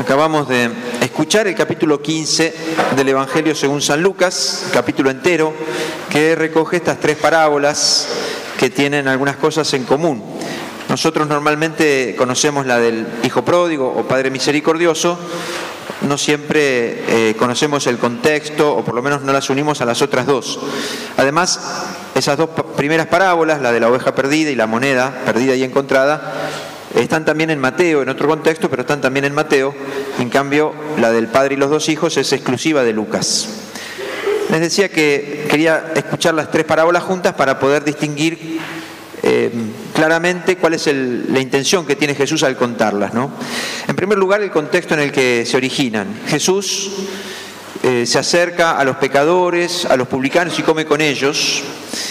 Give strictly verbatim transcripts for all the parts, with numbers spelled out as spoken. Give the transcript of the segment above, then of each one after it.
Acabamos de escuchar el capítulo quince del Evangelio según San Lucas, capítulo entero, que recoge estas tres parábolas que tienen algunas cosas en común. Nosotros normalmente conocemos la del Hijo Pródigo o Padre Misericordioso, no siempre eh, conocemos el contexto, o por lo menos no las unimos a las otras dos. Además, esas dos primeras parábolas, la de la oveja perdida y la moneda perdida y encontrada, están también en Mateo, en otro contexto, pero están también en Mateo. En cambio, la del padre y los dos hijos es exclusiva de Lucas. Les decía que quería escuchar las tres parábolas juntas para poder distinguir eh, claramente cuál es el, la intención que tiene Jesús al contarlas, ¿no? En primer lugar, el contexto en el que se originan. Jesús eh, se acerca a los pecadores, a los publicanos y come con ellos.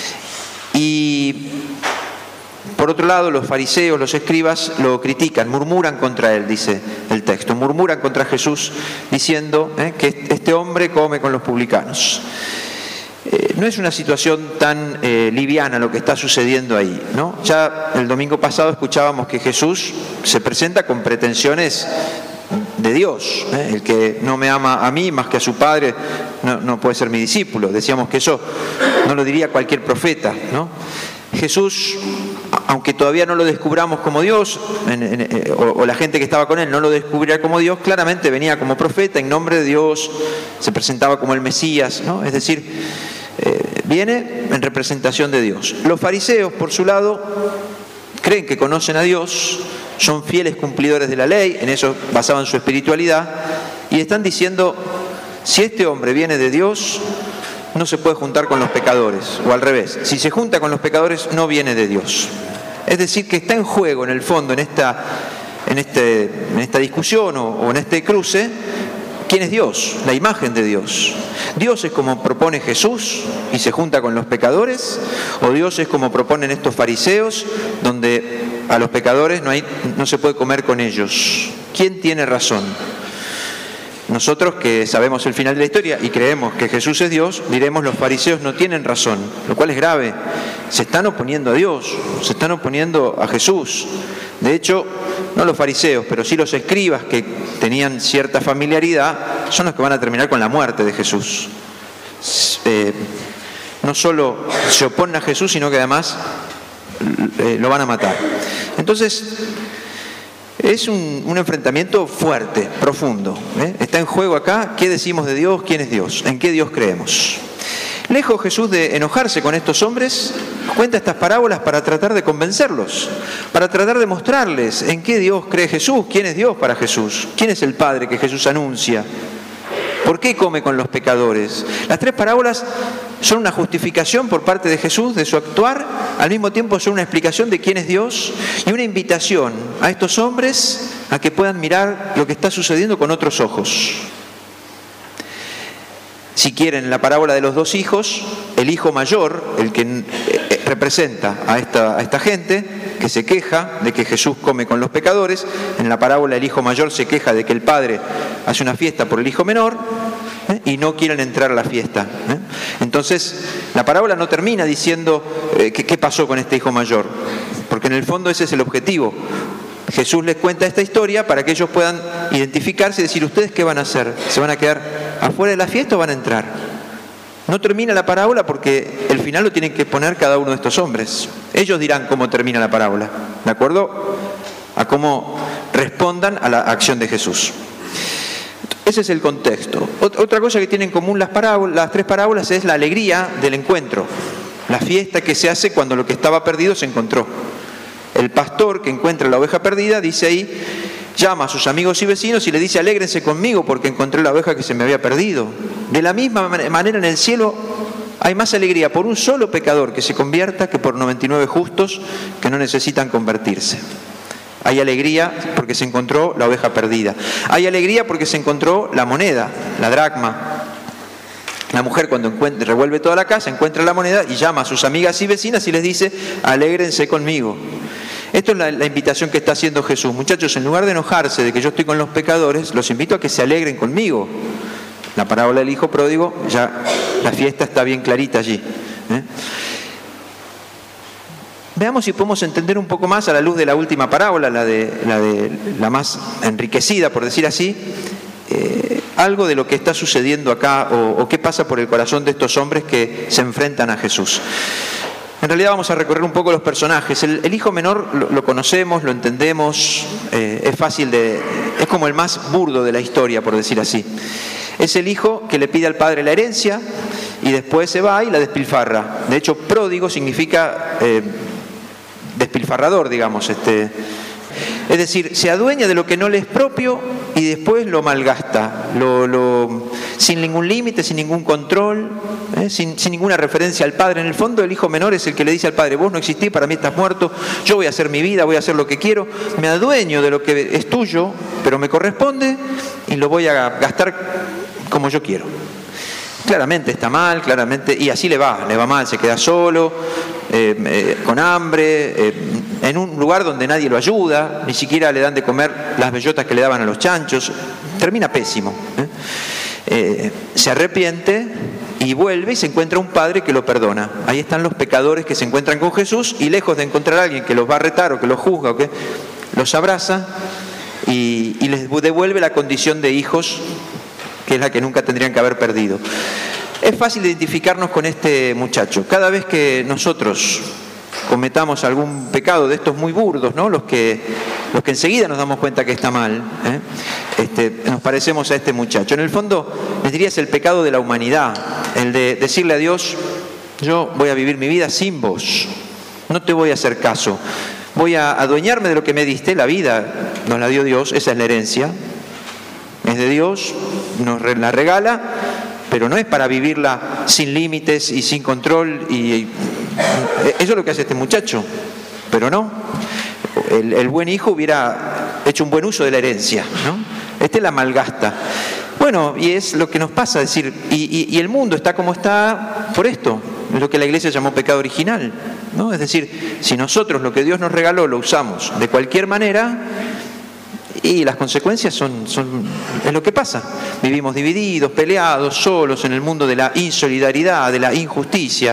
Y por otro lado, los fariseos, los escribas, lo critican, murmuran contra él, dice el texto. Murmuran contra Jesús diciendo eh, que este hombre come con los publicanos. Eh, no es una situación tan eh, liviana lo que está sucediendo ahí, ¿no? Ya el domingo pasado escuchábamos que Jesús se presenta con pretensiones de Dios. ¿eh? El que no me ama a mí más que a su Padre no, no puede ser mi discípulo. Decíamos que eso no lo diría cualquier profeta, ¿no? Jesús, aunque todavía no lo descubramos como Dios, en, en, o, o la gente que estaba con él no lo descubrirá como Dios, claramente venía como profeta en nombre de Dios, se presentaba como el Mesías, ¿no? Es decir, eh, viene en representación de Dios. Los fariseos, por su lado, creen que conocen a Dios, son fieles cumplidores de la ley, en eso basaban su espiritualidad, y están diciendo, si este hombre viene de Dios, no se puede juntar con los pecadores, o al revés, si se junta con los pecadores no viene de Dios. Es decir, que está en juego en el fondo, en esta, en este, en esta discusión o, o en este cruce, ¿quién es Dios? La imagen de Dios. ¿Dios es como propone Jesús y se junta con los pecadores? ¿O Dios es como proponen estos fariseos, donde a los pecadores no, hay, no se puede comer con ellos? ¿Quién tiene razón? Nosotros que sabemos el final de la historia y creemos que Jesús es Dios, diremos los fariseos no tienen razón, lo cual es grave. Se están oponiendo a Dios, se están oponiendo a Jesús. De hecho, no los fariseos, pero sí los escribas que tenían cierta familiaridad, son los que van a terminar con la muerte de Jesús. Eh, no solo se oponen a Jesús, sino que además eh, lo van a matar. Entonces, es un, un enfrentamiento fuerte, profundo. ¿eh? Está en juego acá, ¿qué decimos de Dios? ¿Quién es Dios? ¿En qué Dios creemos? Lejos Jesús de enojarse con estos hombres, cuenta estas parábolas para tratar de convencerlos, para tratar de mostrarles en qué Dios cree Jesús, quién es Dios para Jesús, quién es el Padre que Jesús anuncia, por qué come con los pecadores. Las tres parábolas son una justificación por parte de Jesús de su actuar, al mismo tiempo son una explicación de quién es Dios y una invitación a estos hombres a que puedan mirar lo que está sucediendo con otros ojos. Si quieren, la parábola de los dos hijos, el hijo mayor, el que representa a esta, a esta gente, que se queja de que Jesús come con los pecadores. En la parábola el hijo mayor se queja de que el padre hace una fiesta por el hijo menor, ¿eh? y no quieren entrar a la fiesta. ¿eh? Entonces, la parábola no termina diciendo eh, ¿qué, qué pasó con este hijo mayor? Porque en el fondo ese es el objetivo. Jesús les cuenta esta historia para que ellos puedan identificarse y decir, ¿ustedes qué van a hacer? ¿Se van a quedar afuera de la fiesta o van a entrar? No termina la parábola porque el final lo tienen que poner cada uno de estos hombres. Ellos dirán cómo termina la parábola, ¿de acuerdo? A cómo respondan a la acción de Jesús. Ese es el contexto. Otra cosa que tienen en común las, parábolas, las tres parábolas es la alegría del encuentro, la fiesta que se hace cuando lo que estaba perdido se encontró. El pastor que encuentra la oveja perdida, dice ahí, llama a sus amigos y vecinos y le dice, alégrense conmigo porque encontré la oveja que se me había perdido. De la misma manera en el cielo hay más alegría por un solo pecador que se convierta que por noventa y nueve justos que no necesitan convertirse. Hay alegría porque se encontró la oveja perdida. Hay alegría porque se encontró la moneda, la dracma. La mujer cuando encuentra, revuelve toda la casa, encuentra la moneda y llama a sus amigas y vecinas y les dice, alégrense conmigo. Esto es la, la invitación que está haciendo Jesús. Muchachos, en lugar de enojarse de que yo estoy con los pecadores, los invito a que se alegren conmigo. La parábola del hijo pródigo, ya la fiesta está bien clarita allí. ¿eh? Veamos si podemos entender un poco más a la luz de la última parábola, la de la, de, la más enriquecida, por decir así, eh, algo de lo que está sucediendo acá o, o qué pasa por el corazón de estos hombres que se enfrentan a Jesús. En realidad vamos a recorrer un poco los personajes. El, el hijo menor lo, lo conocemos, lo entendemos, eh, es fácil de... es como el más burdo de la historia, por decir así. Es el hijo que le pide al padre la herencia y después se va y la despilfarra. De hecho, pródigo significa eh, despilfarrador, digamos. Este, es decir, se adueña de lo que no le es propio y después lo malgasta, lo, lo, sin ningún límite, sin ningún control, ¿eh? sin, sin ninguna referencia al padre. En el fondo, el hijo menor es el que le dice al padre: vos no existís, para mí estás muerto, yo voy a hacer mi vida, voy a hacer lo que quiero, me adueño de lo que es tuyo, pero me corresponde y lo voy a gastar como yo quiero. Claramente está mal, claramente, y así le va, le va mal, se queda solo, eh, eh, con hambre, eh, en un lugar donde nadie lo ayuda, ni siquiera le dan de comer las bellotas que le daban a los chanchos, termina pésimo. ¿eh? Eh, se arrepiente y vuelve y se encuentra un padre que lo perdona. Ahí están los pecadores que se encuentran con Jesús y lejos de encontrar a alguien que los va a retar o que los juzga o que los abraza y, y les devuelve la condición de hijos, que es la que nunca tendrían que haber perdido. Es fácil identificarnos con este muchacho. Cada vez que nosotros cometamos algún pecado de estos muy burdos, ¿no? Los que, los que enseguida nos damos cuenta que está mal, ¿eh? este, nos parecemos a este muchacho. En el fondo, les diría, es el pecado de la humanidad, el de decirle a Dios: yo voy a vivir mi vida sin vos, no te voy a hacer caso, voy a adueñarme de lo que me diste. La vida nos la dio Dios, esa es la herencia, es de Dios, nos la regala, pero no es para vivirla sin límites y sin control. Y, y eso es lo que hace este muchacho, pero no. El, el buen hijo hubiera hecho un buen uso de la herencia, ¿no? Este la malgasta. Bueno, y es lo que nos pasa, es decir, y, y, y el mundo está como está por esto, es lo que la Iglesia llamó pecado original, ¿no? Es decir, si nosotros lo que Dios nos regaló lo usamos de cualquier manera, y las consecuencias son, son es lo que pasa. Vivimos divididos, peleados, solos en el mundo de la insolidaridad, de la injusticia.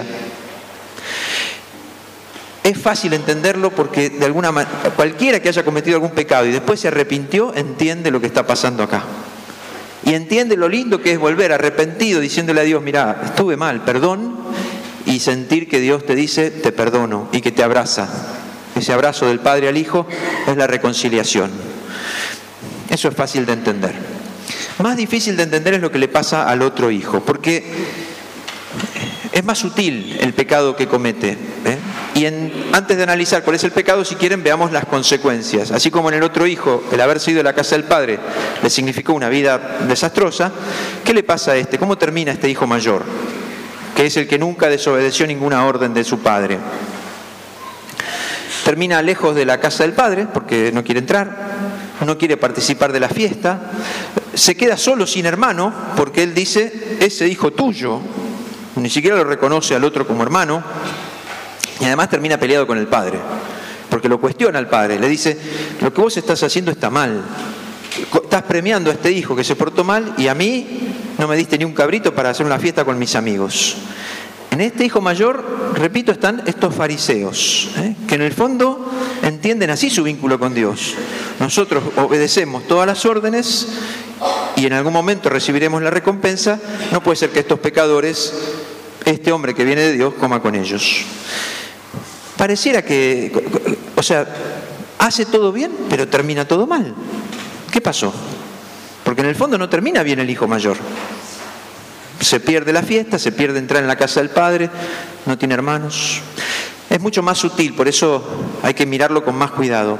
Es fácil entenderlo porque de alguna manera cualquiera que haya cometido algún pecado y después se arrepintió entiende lo que está pasando acá. Y entiende lo lindo que es volver arrepentido diciéndole a Dios: mirá, estuve mal, perdón, y sentir que Dios te dice: te perdono, y que te abraza. Ese abrazo del Padre al Hijo es la reconciliación. Eso es fácil de entender. Más difícil de entender es lo que le pasa al otro hijo, porque es más sutil el pecado que comete. ¿eh? Y en, antes de analizar cuál es el pecado, si quieren, veamos las consecuencias. Así como en el otro hijo, el haberse ido de la casa del padre le significó una vida desastrosa, ¿qué le pasa a este? ¿Cómo termina este hijo mayor? Que es el que nunca desobedeció ninguna orden de su padre. Termina lejos de la casa del padre, porque no quiere entrar, no quiere participar de la fiesta, se queda solo sin hermano, porque él dice: ese hijo tuyo, ni siquiera lo reconoce al otro como hermano, y además termina peleado con el padre, porque lo cuestiona al padre, le dice: lo que vos estás haciendo está mal, estás premiando a este hijo que se portó mal y a mí no me diste ni un cabrito para hacer una fiesta con mis amigos. En este hijo mayor, repito, están estos fariseos, ¿eh? que en el fondo entienden así su vínculo con Dios. Nosotros obedecemos todas las órdenes y en algún momento recibiremos la recompensa. No puede ser que estos pecadores, este hombre que viene de Dios, coma con ellos. Pareciera que, o sea, hace todo bien, pero termina todo mal. ¿Qué pasó? Porque en el fondo no termina bien el hijo mayor. Se pierde la fiesta, se pierde entrar en la casa del padre, no tiene hermanos. Es mucho más sutil, por eso hay que mirarlo con más cuidado.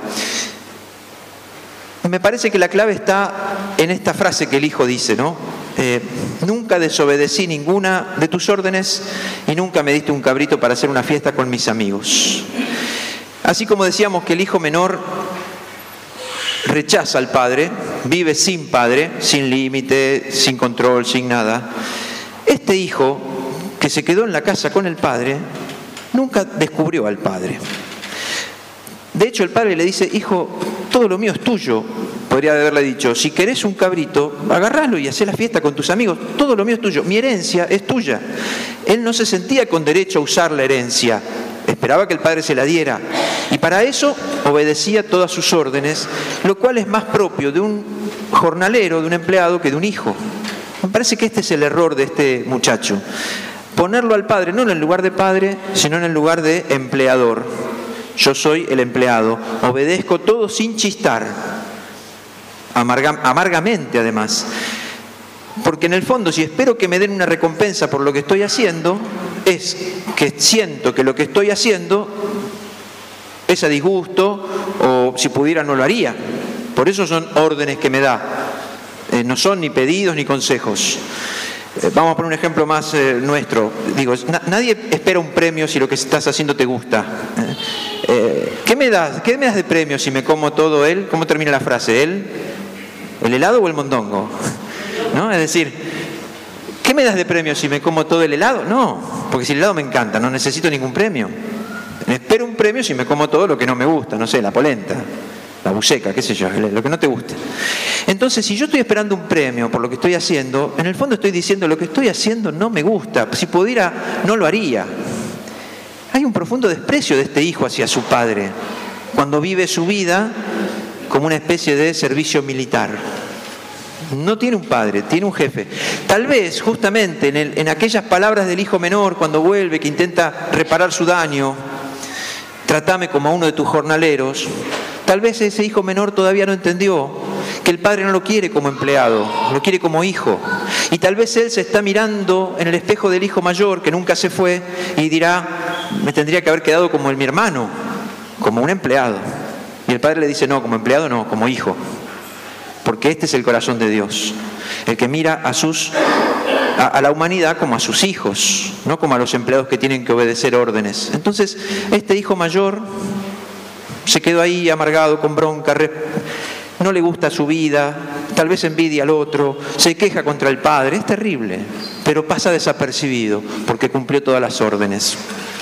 Me parece que la clave está en esta frase que el hijo dice, ¿no? Eh, nunca desobedecí ninguna de tus órdenes y nunca me diste un cabrito para hacer una fiesta con mis amigos. Así como decíamos que el hijo menor rechaza al padre, vive sin padre, sin límite, sin control, sin nada. Este hijo que se quedó en la casa con el padre nunca descubrió al padre. De hecho, el padre le dice: hijo, todo lo mío es tuyo. Podría haberle dicho: si querés un cabrito, agarralo y hacé la fiesta con tus amigos. Todo lo mío es tuyo. Mi herencia es tuya. Él no se sentía con derecho a usar la herencia esperaba que el padre se la diera. Y para eso obedecía todas sus órdenes, lo cual es más propio de un jornalero, de un empleado, que de un hijo. Me parece que este es el error de este muchacho. Ponerlo al padre, no en el lugar de padre, sino en el lugar de empleador. Yo soy el empleado, obedezco todo sin chistar, amarga, amargamente además. Porque en el fondo, si espero que me den una recompensa por lo que estoy haciendo, es que siento que lo que estoy haciendo es a disgusto, o si pudiera no lo haría. Por eso son órdenes que me da. Eh, no son ni pedidos ni consejos. Eh, vamos a poner un ejemplo más eh, nuestro. Digo, na- nadie espera un premio si lo que estás haciendo te gusta. Eh, eh, ¿qué me das? ¿Qué me das de premio si me como todo él? ¿Cómo termina la frase? ¿Él? ¿El helado o el mondongo? ¿No? Es decir, ¿qué me das de premio si me como todo el helado? No, porque si el helado me encanta, no necesito ningún premio. Espero un premio si me como todo lo que no me gusta, no sé, la polenta, la buceca, qué sé yo, lo que no te guste. Entonces, si yo estoy esperando un premio por lo que estoy haciendo, en el fondo estoy diciendo, lo que estoy haciendo no me gusta, si pudiera, no lo haría. Hay un profundo desprecio de este hijo hacia su padre, cuando vive su vida como una especie de servicio militar. No tiene un padre, tiene un jefe. Tal vez, justamente, en, el, en aquellas palabras del hijo menor, cuando vuelve, que intenta reparar su daño, tratame como a uno de tus jornaleros, tal vez ese hijo menor todavía no entendió que el padre no lo quiere como empleado, lo quiere como hijo. Y tal vez él se está mirando en el espejo del hijo mayor, que nunca se fue, y dirá, me tendría que haber quedado como el, mi hermano, como un empleado. Y el padre le dice, no, como empleado no, como hijo. Porque este es el corazón de Dios, el que mira a, sus, a, a la humanidad como a sus hijos, no como a los empleados que tienen que obedecer órdenes. Entonces, este hijo mayor se quedó ahí amargado, con bronca, re, no le gusta su vida, tal vez envidia al otro, se queja contra el padre, es terrible, pero pasa desapercibido porque cumplió todas las órdenes.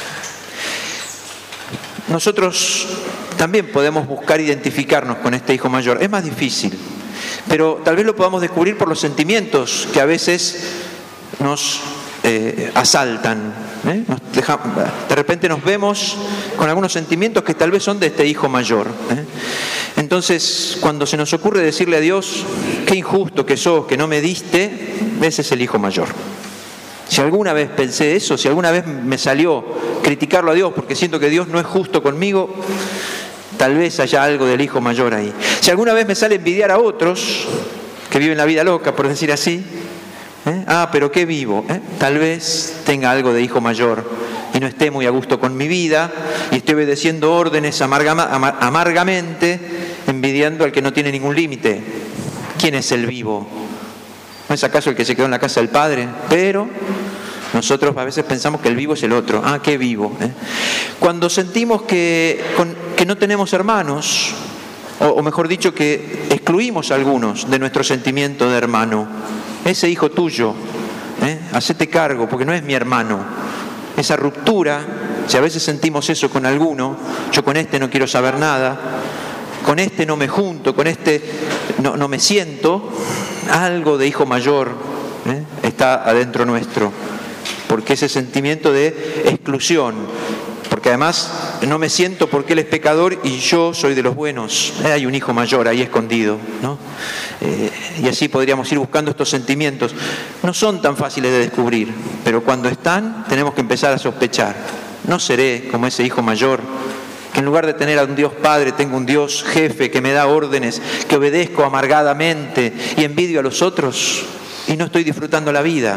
Nosotros también podemos buscar identificarnos con este hijo mayor, es más difícil. Pero tal vez lo podamos descubrir por los sentimientos que a veces nos eh, asaltan. ¿eh? Nos deja, de repente nos vemos con algunos sentimientos que tal vez son de este hijo mayor. ¿eh? Entonces, cuando se nos ocurre decirle a Dios, qué injusto que sos, que no me diste, ese es el hijo mayor. Si alguna vez pensé eso, si alguna vez me salió criticarlo a Dios porque siento que Dios no es justo conmigo, tal vez haya algo del hijo mayor ahí. Si alguna vez me sale envidiar a otros que viven la vida loca, por decir así, ¿eh? ah, pero qué vivo, ¿eh? tal vez tenga algo de hijo mayor y no esté muy a gusto con mi vida y estoy obedeciendo órdenes amarga, amar, amargamente, envidiando al que no tiene ningún límite. ¿Quién es el vivo? ¿No es acaso el que se quedó en la casa del padre? Pero nosotros a veces pensamos que el vivo es el otro. Ah, qué vivo. ¿eh? Cuando sentimos que, con, que no tenemos hermanos, o, o mejor dicho, que excluimos a algunos de nuestro sentimiento de hermano, ese hijo tuyo, ¿eh? hacete cargo, porque no es mi hermano. Esa ruptura, si a veces sentimos eso con alguno, yo con este no quiero saber nada, con este no me junto, con este no, no me siento, algo de hijo mayor ¿eh? está adentro nuestro. Porque ese sentimiento de exclusión, porque además no me siento porque él es pecador y yo soy de los buenos, eh, hay un hijo mayor ahí escondido, ¿no? Eh, y así podríamos ir buscando estos sentimientos. No son tan fáciles de descubrir, pero cuando están tenemos que empezar a sospechar. No seré como ese hijo mayor, que en lugar de tener a un Dios Padre, tengo un Dios jefe que me da órdenes, que obedezco amargadamente y envidio a los otros y no estoy disfrutando la vida.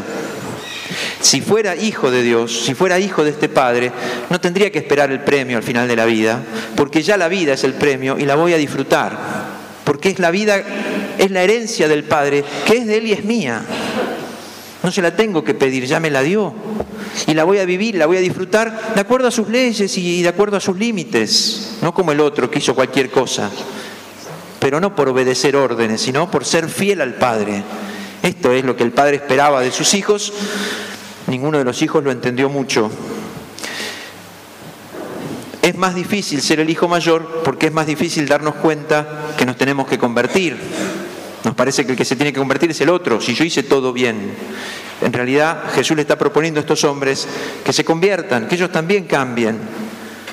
Si fuera hijo de Dios, si fuera hijo de este Padre, no tendría que esperar el premio al final de la vida, porque ya la vida es el premio y la voy a disfrutar, porque es la vida, es la herencia del Padre, que es de Él y es mía. No se la tengo que pedir, ya me la dio. Y la voy a vivir, la voy a disfrutar de acuerdo a sus leyes y de acuerdo a sus límites, no como el otro que hizo cualquier cosa, pero no por obedecer órdenes, sino por ser fiel al Padre. Esto es lo que el padre esperaba de sus hijos. Ninguno de los hijos lo entendió mucho. Es más difícil ser el hijo mayor porque es más difícil darnos cuenta que nos tenemos que convertir. Nos parece que el que se tiene que convertir es el otro, si yo hice todo bien. En realidad Jesús le está proponiendo a estos hombres que se conviertan, que ellos también cambien.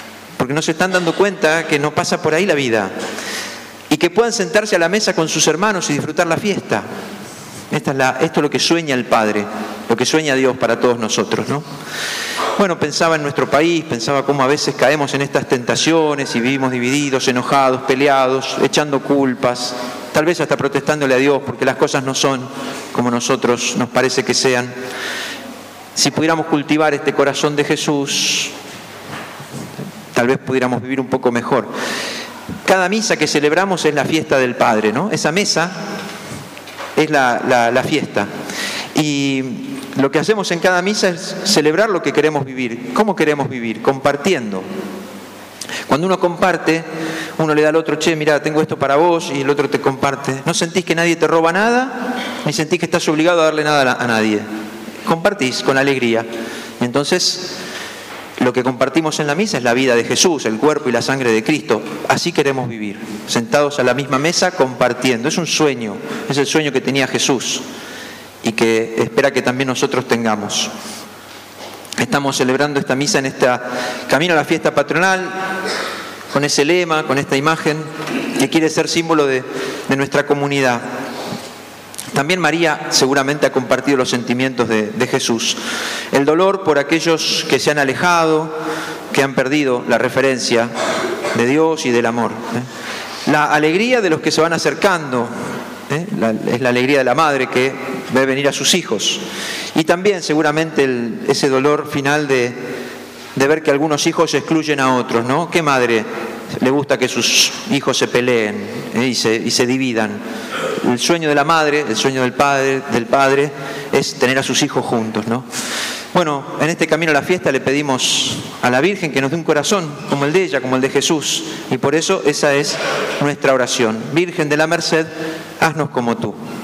porque no se están dando cuenta que no pasa por ahí la vida, y que puedan sentarse a la mesa con sus hermanos y disfrutar la fiesta. Esta es la, esto es lo que sueña el Padre, lo que sueña Dios para todos nosotros, ¿no? Bueno, pensaba en nuestro país, pensaba cómo a veces caemos en estas tentaciones y vivimos divididos, enojados, peleados, echando culpas, tal vez hasta protestándole a Dios porque las cosas no son como nosotros nos parece que sean. Si pudiéramos cultivar este corazón de Jesús, tal vez pudiéramos vivir un poco mejor. Cada misa que celebramos es la fiesta del Padre, ¿no? Esa mesa es la, la, la fiesta. Y lo que hacemos en cada misa es celebrar lo que queremos vivir. ¿Cómo queremos vivir? Compartiendo. Cuando uno comparte, uno le da al otro, che, mira, tengo esto para vos, y el otro te comparte. No sentís que nadie te roba nada, ni sentís que estás obligado a darle nada a nadie. Compartís con alegría. Y entonces, lo que compartimos en la misa es la vida de Jesús, el cuerpo y la sangre de Cristo. Así queremos vivir, sentados a la misma mesa, compartiendo. Es un sueño, es el sueño que tenía Jesús y que espera que también nosotros tengamos. Estamos celebrando esta misa en este camino a la fiesta patronal, con ese lema, con esta imagen que quiere ser símbolo de, de nuestra comunidad. También María seguramente ha compartido los sentimientos de, de Jesús. El dolor por aquellos que se han alejado, que han perdido la referencia de Dios y del amor. ¿eh? La alegría de los que se van acercando, ¿eh? la, es la alegría de la madre que ve venir a sus hijos. Y también seguramente el, ese dolor final de, de ver que algunos hijos excluyen a otros, ¿no? ¿Qué madre le gusta que sus hijos se peleen ¿eh? y, se, y se dividan? El sueño de la madre, el sueño del padre, del padre es tener a sus hijos juntos, ¿no? Bueno, en este camino a la fiesta le pedimos a la Virgen que nos dé un corazón como el de ella, como el de Jesús, y por eso esa es nuestra oración. Virgen de la Merced, haznos como tú.